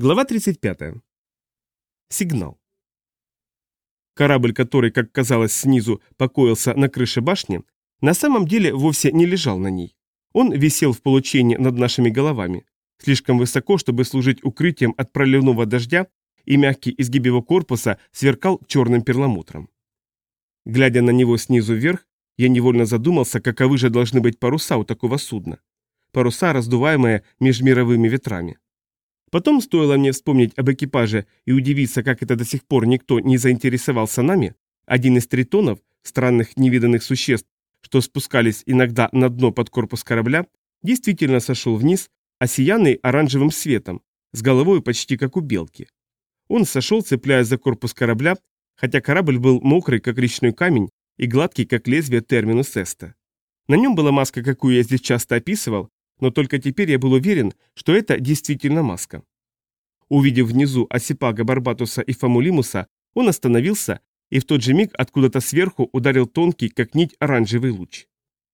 Глава 35. Сигнал. Корабль, который, как казалось снизу, покоился на крыше башни, на самом деле вовсе не лежал на ней. Он висел в получении над нашими головами, слишком высоко, чтобы служить укрытием от проливного дождя, и мягкий изгиб его корпуса сверкал черным перламутром. Глядя на него снизу вверх, я невольно задумался, каковы же должны быть паруса у такого судна. Паруса, раздуваемые межмировыми ветрами. Потом, стоило мне вспомнить об экипаже и удивиться, как это до сих пор никто не заинтересовался нами, один из тритонов, странных невиданных существ, что спускались иногда на дно под корпус корабля, действительно сошел вниз, осиянный оранжевым светом, с головой почти как у белки. Он сошел, цепляясь за корпус корабля, хотя корабль был мокрый, как речной камень, и гладкий, как лезвие терминус эста. На нем была маска, какую я здесь часто описывал, но только теперь я был уверен, что это действительно маска. Увидев внизу Осипага, Барбатуса и Фамулимуса, он остановился, и в тот же миг откуда-то сверху ударил тонкий, как нить, оранжевый луч.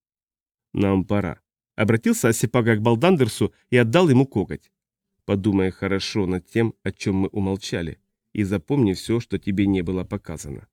«Нам пора», — обратился Осипага к Балдандерсу и отдал ему коготь. «Подумай хорошо над тем, о чем мы умолчали, и запомни все, что тебе не было показано».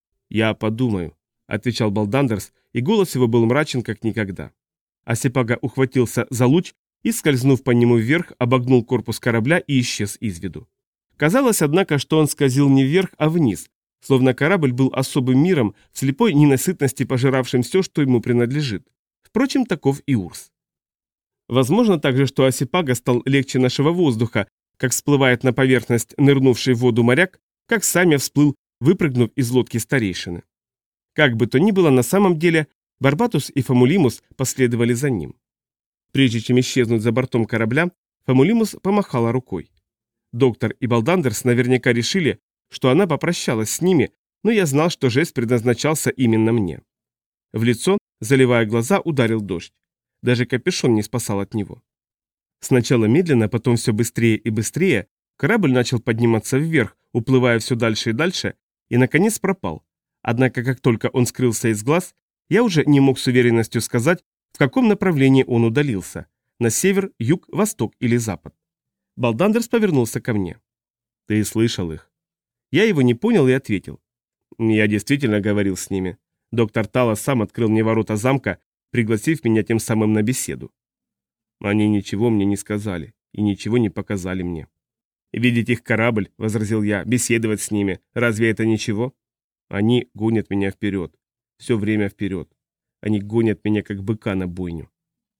«Я подумаю», — отвечал Балдандерс, и голос его был мрачен, как никогда. Осипага ухватился за луч и, скользнув по нему вверх, обогнул корпус корабля и исчез из виду. Казалось, однако, что он скользил не вверх, а вниз, словно корабль был особым миром, в слепой ненасытности пожиравшим все, что ему принадлежит. Впрочем, таков и Урс. Возможно также, что Осипага стал легче нашего воздуха, как всплывает на поверхность нырнувший в воду моряк, как Самя всплыл, выпрыгнув из лодки старейшины. Как бы то ни было, на самом деле Барбатус и Фамулимус последовали за ним. Прежде чем исчезнуть за бортом корабля, Фамулимус помахала рукой. Доктор и Балдандерс наверняка решили, что она попрощалась с ними, но я знал, что жест предназначался именно мне. В лицо, заливая глаза, ударил дождь. Даже капюшон не спасал от него. Сначала медленно, потом все быстрее и быстрее, корабль начал подниматься вверх, уплывая все дальше и дальше, и, наконец, пропал. Однако, как только он скрылся из глаз, я уже не мог с уверенностью сказать, в каком направлении он удалился – на север, юг, восток или запад. Балдандерс повернулся ко мне. «Ты слышал их?» Я его не понял и ответил. «Я действительно говорил с ними. Доктор Талос сам открыл мне ворота замка, пригласив меня тем самым на беседу. Они ничего мне не сказали и ничего не показали мне». «Видеть их корабль», – возразил я, – «беседовать с ними. Разве это ничего?» «Они гонят меня вперед. Все время вперед. Они гонят меня, как быка на бойню».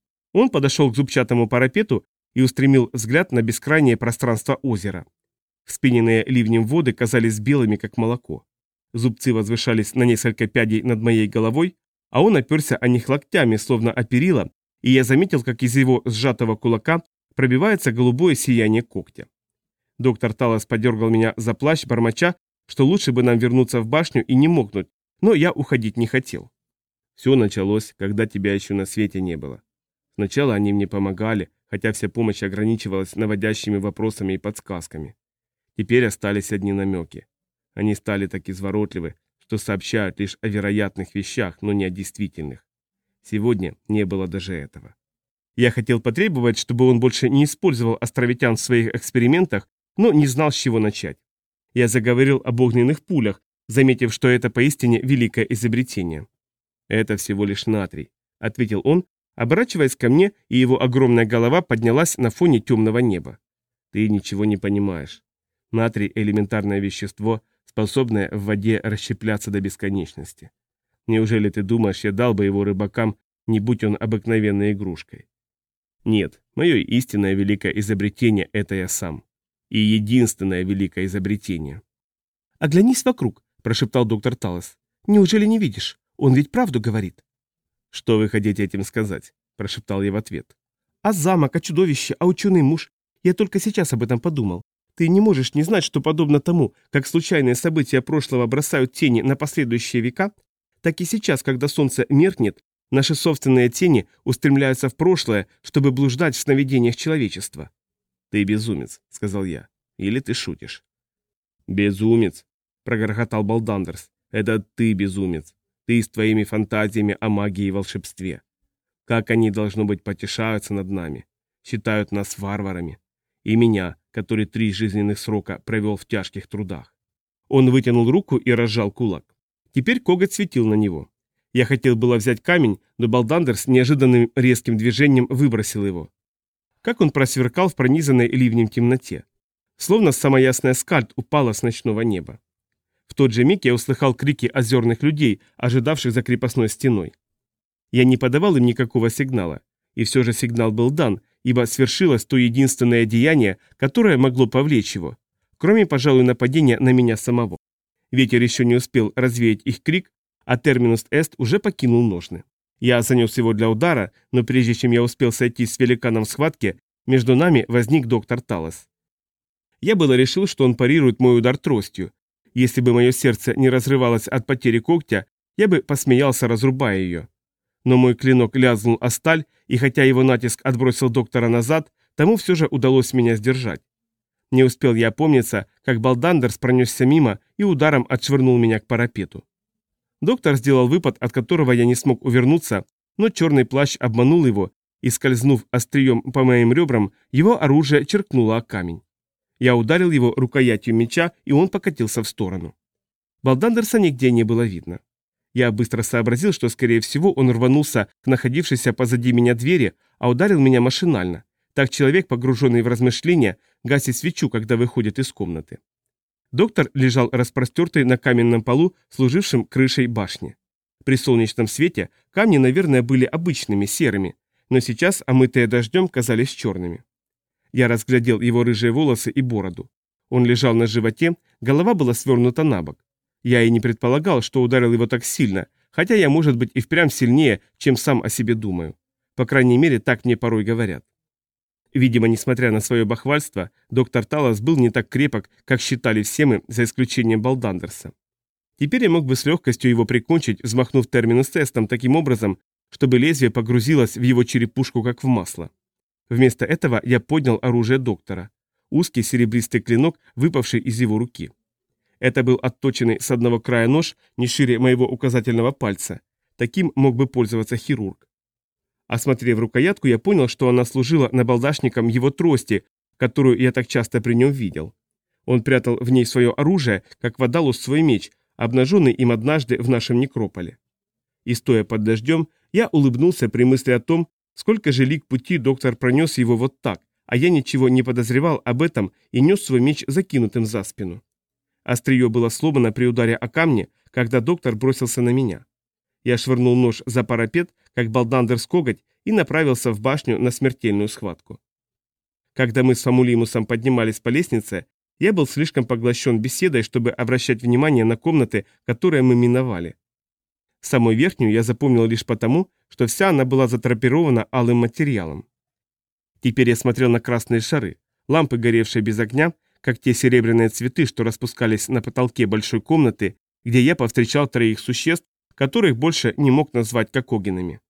Он подошел к зубчатому парапету и устремил взгляд на бескрайнее пространство озера. Вспененные ливнем воды казались белыми, как молоко. Зубцы возвышались на несколько пядей над моей головой, а он оперся о них локтями, словно о перила, и я заметил, как из его сжатого кулака пробивается голубое сияние когтя. Доктор Талос подергал меня за плащ, бормоча, что лучше бы нам вернуться в башню и не мокнуть, но я уходить не хотел. «Все началось, когда тебя еще на свете не было. Сначала они мне помогали, хотя вся помощь ограничивалась наводящими вопросами и подсказками. Теперь остались одни намеки. Они стали так изворотливы, что сообщают лишь о вероятных вещах, но не о действительных. Сегодня не было даже этого». Я хотел потребовать, чтобы он больше не использовал островитян в своих экспериментах, но не знал, с чего начать. Я заговорил об огненных пулях, заметив, что это поистине великое изобретение. «Это всего лишь натрий», — ответил он, оборачиваясь ко мне, и его огромная голова поднялась на фоне темного неба. «Ты ничего не понимаешь. Натрий – элементарное вещество, способное в воде расщепляться до бесконечности. Неужели ты думаешь, я дал бы его рыбакам, не будь он обыкновенной игрушкой? Нет, мое истинное великое изобретение – это я сам. И единственное великое изобретение». «Оглянись вокруг», – прошептал доктор Талос. «Неужели не видишь? Он ведь правду говорит». «Что вы хотите этим сказать?» – прошептал я в ответ. «А замок, а чудовище, а ученый муж. Я только сейчас об этом подумал. Ты не можешь не знать, что подобно тому, как случайные события прошлого бросают тени на последующие века, так и сейчас, когда солнце меркнет, наши собственные тени устремляются в прошлое, чтобы блуждать в сновидениях человечества». «Ты безумец», — сказал я. «Или ты шутишь?» «Безумец», — прогрохотал Балдандерс. «Это ты безумец. Ты с твоими фантазиями о магии и волшебстве. Как они, должно быть, потешаются над нами. Считают нас варварами. И меня, который 3 жизненных срока провел в тяжких трудах. Он вытянул руку и разжал кулак. Теперь коготь светил на него. Я хотел было взять камень, но Балдандерс неожиданным резким движением выбросил его. Как он просверкал в пронизанной ливнем темноте. Словно самоясная скальд упала с ночного неба. В тот же миг я услыхал крики озерных людей, ожидавших за крепостной стеной. Я не подавал им никакого сигнала, и все же сигнал был дан, ибо свершилось то единственное деяние, которое могло повлечь его, кроме, пожалуй, нападения на меня самого. Ветер еще не успел развеять их крик, а терминус эст уже покинул ножны. Я занес его для удара, но прежде чем я успел сойти с великаном в схватке, между нами возник доктор Талос. Я было решил, что он парирует мой удар тростью. Если бы мое сердце не разрывалось от потери когтя, я бы посмеялся, разрубая ее. Но мой клинок лязнул о сталь, и хотя его натиск отбросил доктора назад, тому все же удалось меня сдержать. Не успел я опомниться, как Балдандерс пронесся мимо и ударом отшвырнул меня к парапету. Доктор сделал выпад, от которого я не смог увернуться, но черный плащ обманул его, и, скользнув острием по моим ребрам, его оружие черкнуло о камень. Я ударил его рукоятью меча, и он покатился в сторону. Балдандерса нигде не было видно. Я быстро сообразил, что, скорее всего, он рванулся к находившейся позади меня двери, а ударил меня машинально. Так человек, погруженный в размышления, гасит свечу, когда выходит из комнаты. Доктор лежал распростертый на каменном полу, служившем крышей башни. При солнечном свете камни, наверное, были обычными, серыми, но сейчас, омытые дождем, казались черными. Я разглядел его рыжие волосы и бороду. Он лежал на животе, голова была свернута на бок. Я и не предполагал, что ударил его так сильно, хотя я, может быть, и впрямь сильнее, чем сам о себе думаю. По крайней мере, так мне порой говорят. Видимо, несмотря на свое бахвальство, доктор Талос был не так крепок, как считали все мы, за исключением Балдандерса. Теперь я мог бы с легкостью его прикончить, взмахнув терминус тестом таким образом, чтобы лезвие погрузилось в его черепушку, как в масло. Вместо этого я поднял оружие доктора. Узкий серебристый клинок, выпавший из его руки. Это был отточенный с одного края нож, не шире моего указательного пальца. Таким мог бы пользоваться хирург. Осмотрев рукоятку, я понял, что она служила набалдашником его трости, которую я так часто при нем видел. Он прятал в ней свое оружие, как Водалус свой меч, обнаженный им однажды в нашем некрополе. И стоя под дождем, я улыбнулся при мысли о том, сколько же лиг пути доктор пронес его вот так, а я ничего не подозревал об этом и нес свой меч закинутым за спину. Острие было сломано при ударе о камни, когда доктор бросился на меня. Я швырнул нож за парапет, как Балдандерс коготь, и направился в башню на смертельную схватку. Когда мы с Фамулимусом поднимались по лестнице, я был слишком поглощен беседой, чтобы обращать внимание на комнаты, которые мы миновали. Самую верхнюю я запомнил лишь потому, что вся она была задрапирована алым материалом. Теперь я смотрел на красные шары, лампы, горевшие без огня, как те серебряные цветы, что распускались на потолке большой комнаты, где я повстречал 3 существ, которых больше не мог назвать кокогинами.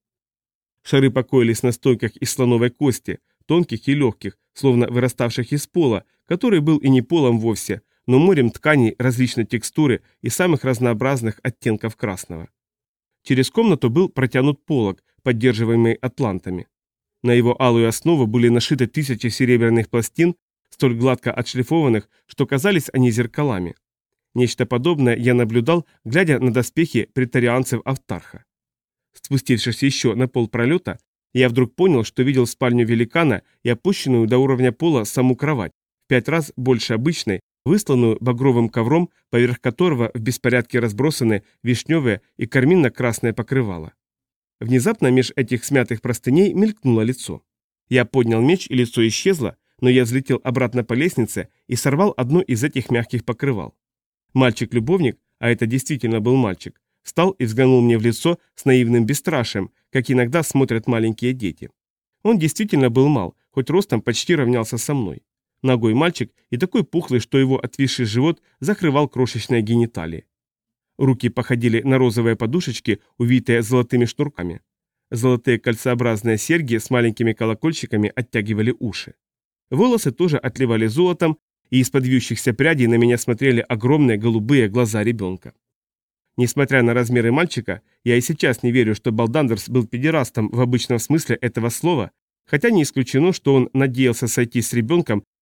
Шары покоились на стойках из слоновой кости, тонких и легких, словно выраставших из пола, который был и не полом вовсе, но морем тканей различной текстуры и самых разнообразных оттенков красного. Через комнату был протянут полог, поддерживаемый атлантами. На его алую основу были нашиты 1000 серебряных пластин, столь гладко отшлифованных, что казались они зеркалами. Нечто подобное я наблюдал, глядя на доспехи претарианцев Автарха. Спустившись еще на полпролета, я вдруг понял, что видел спальню великана и опущенную до уровня пола саму кровать, в 5 раз больше обычной, высланную багровым ковром, поверх которого в беспорядке разбросаны вишневые и карминно-красное покрывало. Внезапно меж этих смятых простыней мелькнуло лицо. Я поднял меч, и лицо исчезло, но я взлетел обратно по лестнице и сорвал одно из этих мягких покрывал. Мальчик-любовник, а это действительно был мальчик, встал и взглянул мне в лицо с наивным бесстрашием, как иногда смотрят маленькие дети. Он действительно был мал, хоть ростом почти равнялся со мной. Нагой мальчик и такой пухлый, что его отвисший живот закрывал крошечные гениталии. Руки походили на розовые подушечки, увитые золотыми шнурками. Золотые кольцеобразные серьги с маленькими колокольчиками оттягивали уши. Волосы тоже отливали золотом, и из-под вьющихся прядей на меня смотрели огромные голубые глаза ребенка. Несмотря на размеры мальчика, я и сейчас не верю, что Балдандерс был педерастом в обычном смысле этого слова, хотя не исключено, что он надеялся сойти с ребенком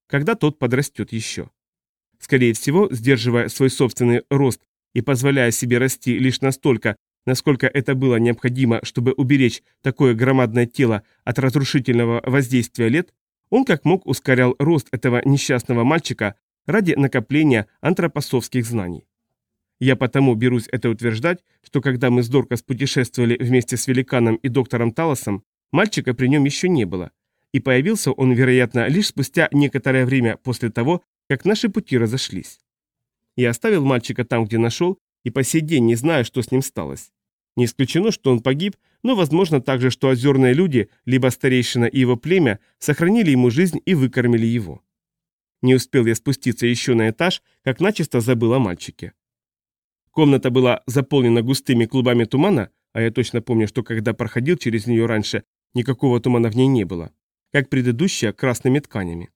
когда тот подрастет еще. Скорее всего, сдерживая свой собственный рост и позволяя себе расти лишь настолько, насколько это было необходимо, чтобы уберечь такое громадное тело от разрушительного воздействия лет, он как мог ускорял рост этого несчастного мальчика ради накопления антропософских знаний. Я потому берусь это утверждать, что когда мы с Доркас путешествовали вместе с великаном и доктором Талосом, мальчика при нем еще не было, и появился он, вероятно, лишь спустя некоторое время после того, как наши пути разошлись. Я оставил мальчика там, где нашел, и по сей день не знаю, что с ним сталось. Не исключено, что он погиб, но возможно также, что озерные люди, либо старейшина и его племя, сохранили ему жизнь и выкормили его. Не успел я спуститься еще на этаж, как начисто забыл о мальчике. Комната была заполнена густыми клубами тумана, а я точно помню, что когда проходил через нее раньше, никакого тумана в ней не было, как предыдущая красными тканями.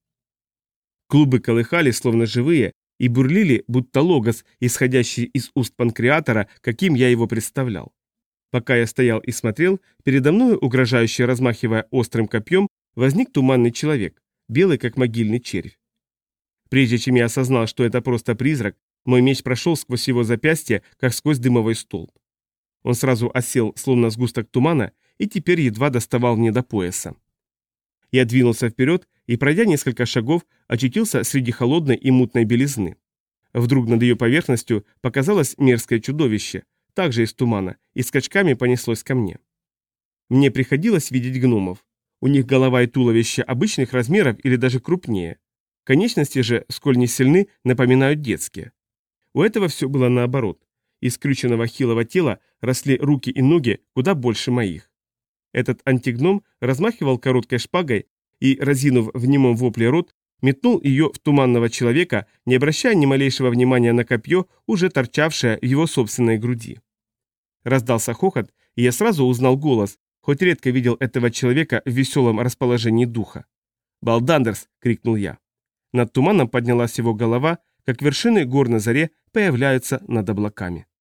Клубы колыхались, словно живые, и бурлили, будто логос, исходящий из уст панкреатора, каким я его представлял. Пока я стоял и смотрел, передо мной, угрожающе размахивая острым копьем, возник туманный человек, белый как могильный червь. Прежде чем я осознал, что это просто призрак, мой меч прошел сквозь его запястье, как сквозь дымовой столб. Он сразу осел, словно сгусток тумана, и теперь едва доставал мне до пояса. Я двинулся вперед и, пройдя несколько шагов, очутился среди холодной и мутной белизны. Вдруг над ее поверхностью показалось мерзкое чудовище, также из тумана, и скачками понеслось ко мне. Мне приходилось видеть гномов. У них голова и туловище обычных размеров или даже крупнее. Конечности же, сколь не сильны, напоминают детские. У этого все было наоборот. Из скрюченного хилого тела росли руки и ноги куда больше моих. Этот антигном размахивал короткой шпагой и, разинув в немом вопле рот, метнул ее в туманного человека, не обращая ни малейшего внимания на копье, уже торчавшее в его собственной груди. Раздался хохот, и я сразу узнал голос, хоть редко видел этого человека в веселом расположении духа. «Балдандерс!» — крикнул я. Над туманом поднялась его голова, как вершины гор на заре появляются над облаками.